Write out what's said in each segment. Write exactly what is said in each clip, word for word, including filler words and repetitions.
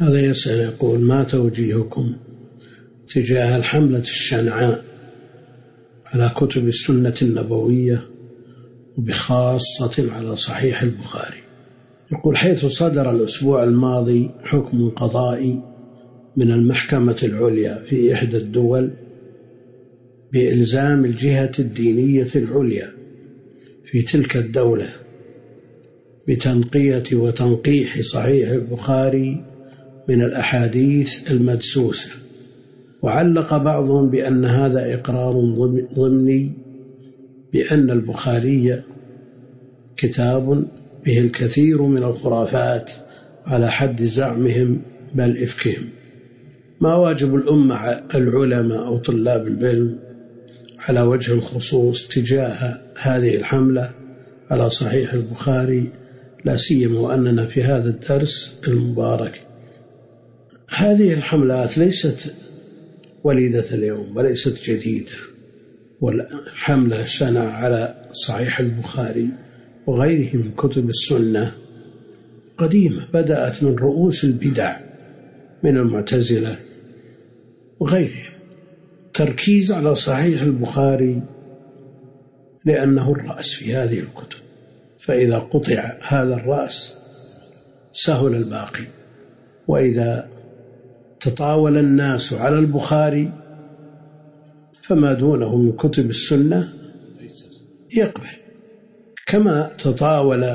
هذا يسأل يقول: ما توجيهكم تجاه الحملة الشنعاء على كتب السنة النبوية وبخاصة على صحيح البخاري؟ يقول: حيث صدر الأسبوع الماضي حكم قضائي من المحكمة العليا في إحدى الدول بإلزام الجهة الدينية العليا في تلك الدولة بتنقية وتنقيح صحيح البخاري من الأحاديث المدسوسة، وعلق بعضهم بأن هذا إقرار ضمني بأن البخاري كتاب به الكثير من الخرافات على حد زعمهم بل إفكهم. ما واجب الأمة العلماء أو طلاب العلم على وجه الخصوص تجاه هذه الحملة على صحيح البخاري، لا سيما وأننا في هذا الدرس المبارك؟ هذه الحملات ليست وليدة اليوم وليست جديدة، والحملة الشنع على صحيح البخاري وغيره من كتب السنة قديمة، بدأت من رؤوس البدع من المعتزلة وغيرهم. تركيز على صحيح البخاري لأنه الرأس في هذه الكتب، فإذا قطع هذا الرأس سهل الباقي، وإذا تطاول الناس على البخاري فما دونه من كتب السنة يقبل. كما تطاول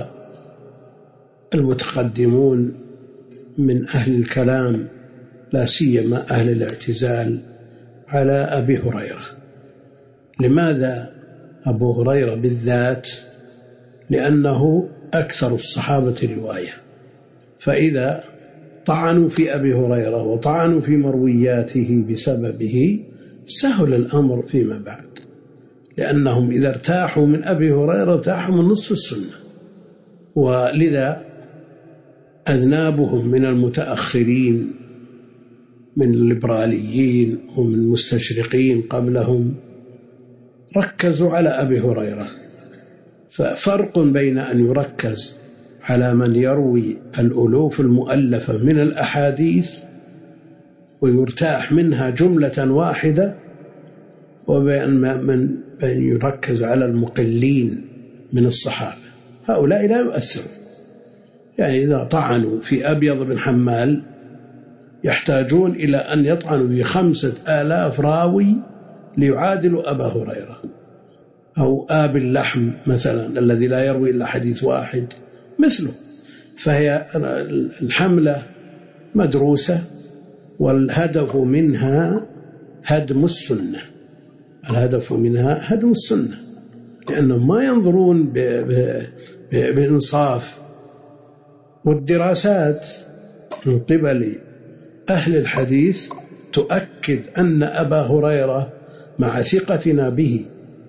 المتقدمون من أهل الكلام لا سيما أهل الاعتزال على أبي هريرة. لماذا أبو هريرة بالذات؟ لأنه أكثر الصحابة رواية، فإذا طعنوا في أبي هريرة وطعنوا في مروياته بسببه سهل الأمر فيما بعد، لأنهم إذا ارتاحوا من أبي هريرة ارتاحوا من نصف السنة. ولذا أذنابهم من المتأخرين من الليبراليين ومن المستشرقين قبلهم ركزوا على أبي هريرة. ففرق بين أن يركز على من يروي الألوف المؤلفة من الأحاديث ويرتاح منها جملة واحدة، وبين من يركز على المقلين من الصحابة. هؤلاء لا يؤثرون. يعني إذا طعنوا في أبيض بن حمال يحتاجون إلى أن يطعنوا بخمسة آلاف راوي ليعادلوا أبا هريرة، أو آب اللحم مثلا الذي لا يروي إلا حديث واحد مثله. فهي الحملة مدروسة، والهدف منها هدم السنة. الهدف منها هدم السنة، لأنهم ما ينظرون بإنصاف. والدراسات من قبل أهل الحديث تؤكد أن أبا هريرة مع ثقتنا به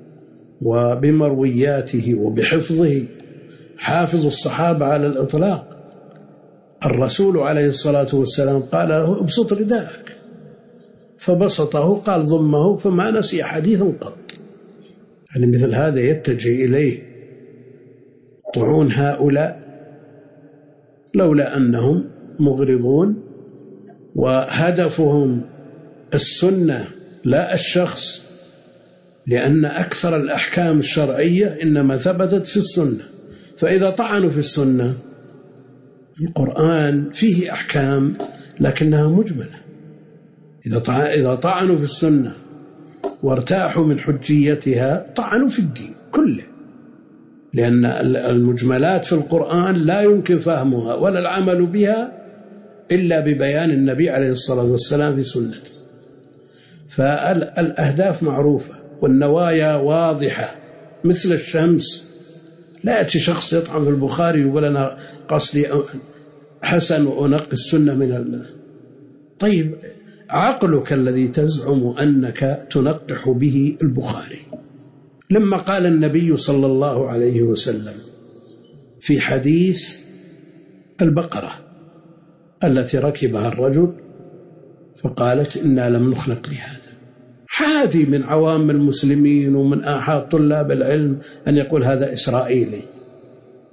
وبمروياته وبحفظه حافظ الصحابة على الإطلاق. الرسول عليه الصلاة والسلام قال له: ابسط رداءك، فبسطه، قال ضمه، فما نسي حديثا قط. يعني مثل هذا يتجه إليه طعون هؤلاء لولا أنهم مغرضون وهدفهم السنة لا الشخص، لأن أكثر الأحكام الشرعية إنما ثبتت في السنة. فإذا طعنوا في السنة، القرآن فيه أحكام لكنها مجملة. إذا طعنوا في السنة وارتاحوا من حجيتها طعنوا في الدين كله، لأن المجملات في القرآن لا يمكن فهمها ولا العمل بها إلا ببيان النبي عليه الصلاة والسلام في سنته. فالأهداف معروفة والنوايا واضحة مثل الشمس. لا يأتي شخص يطعن في البخاري يقول أنا قصدي حسن وأنقي السنة من الله. طيب، عقلك الذي تزعم أنك تنقح به البخاري، لما قال النبي صلى الله عليه وسلم في حديث البقرة التي ركبها الرجل فقالت إنا لم نخلق لهذا، عادي من عوام المسلمين ومن آحاد طلاب العلم أن يقول هذا إسرائيلي.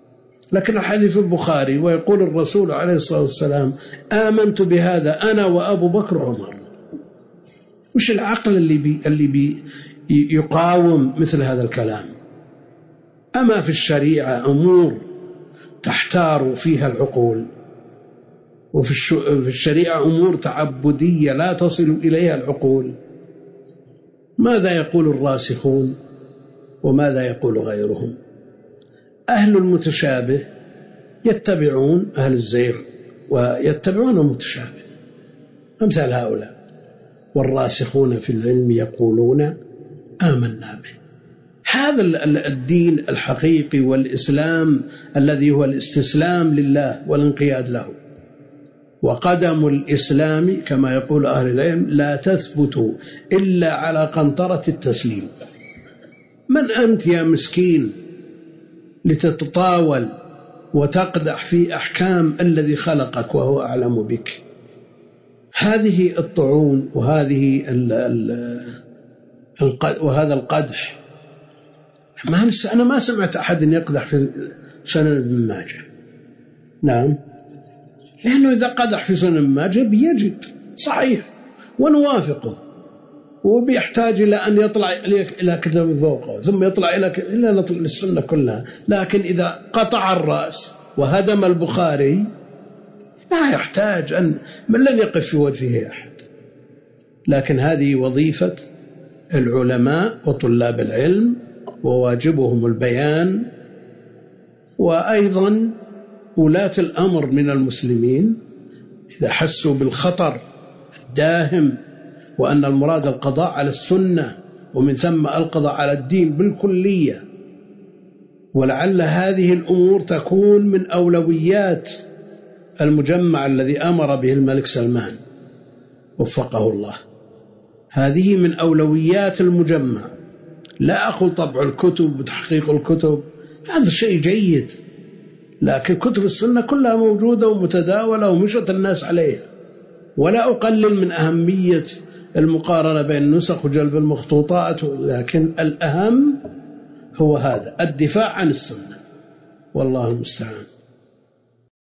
لكن الحديث في البخاري ويقول الرسول عليه الصلاة والسلام آمنت بهذا أنا وأبو بكر وعمر. وش العقل اللي بي اللي بي يقاوم مثل هذا الكلام؟ أما في الشريعة أمور تحتار فيها العقول، وفي الشريعة أمور تعبدية لا تصل إليها العقول. ماذا يقول الراسخون وماذا يقول غيرهم؟ أهل المتشابه يتبعون أهل الزيغ ويتبعون المتشابه أمثال هؤلاء، والراسخون في العلم يقولون آمنا به. هذا الدين الحقيقي والإسلام الذي هو الاستسلام لله والانقياد له. وقدم الإسلام كما يقول أهل العلم لا تثبت إلا على قنطرة التسليم. من أنت يا مسكين لتتطاول وتقدح في أحكام الذي خلقك وهو أعلم بك؟ هذه الطعون وهذه ال ال وهذا القدح، ما أنا ما سمعت أحد يقدح في سنن ابن ماجه. نعم، لأنه إذا قدح في سنن ابن ماجه بيجد صحيح ونوافقه، وبيحتاج إلى أن يطلع إلى كتاب فوقه ثم يطلع إلى إلى نطلع السنة كلها. لكن إذا قطع الرأس وهدم البخاري لا يحتاج أن من لن يقف في وجهه أحد. لكن هذه وظيفة العلماء وطلاب العلم وواجبهم البيان. وأيضا ولاة الأمر من المسلمين إذا حسوا بالخطر الداهم وأن المراد القضاء على السنة ومن ثم القضاء على الدين بالكلية، ولعل هذه الأمور تكون من أولويات المجمع الذي أمر به الملك سلمان وفقه الله. هذه من أولويات المجمع. لا أقول طبع الكتب وتحقيق الكتب، هذا شيء جيد، لكن كتب السنة كلها موجودة ومتداولة ومشت الناس عليها. ولا أقلل من أهمية المقارنة بين النسخ وجلب المخطوطات، لكن الأهم هو هذا الدفاع عن السنة، والله المستعان.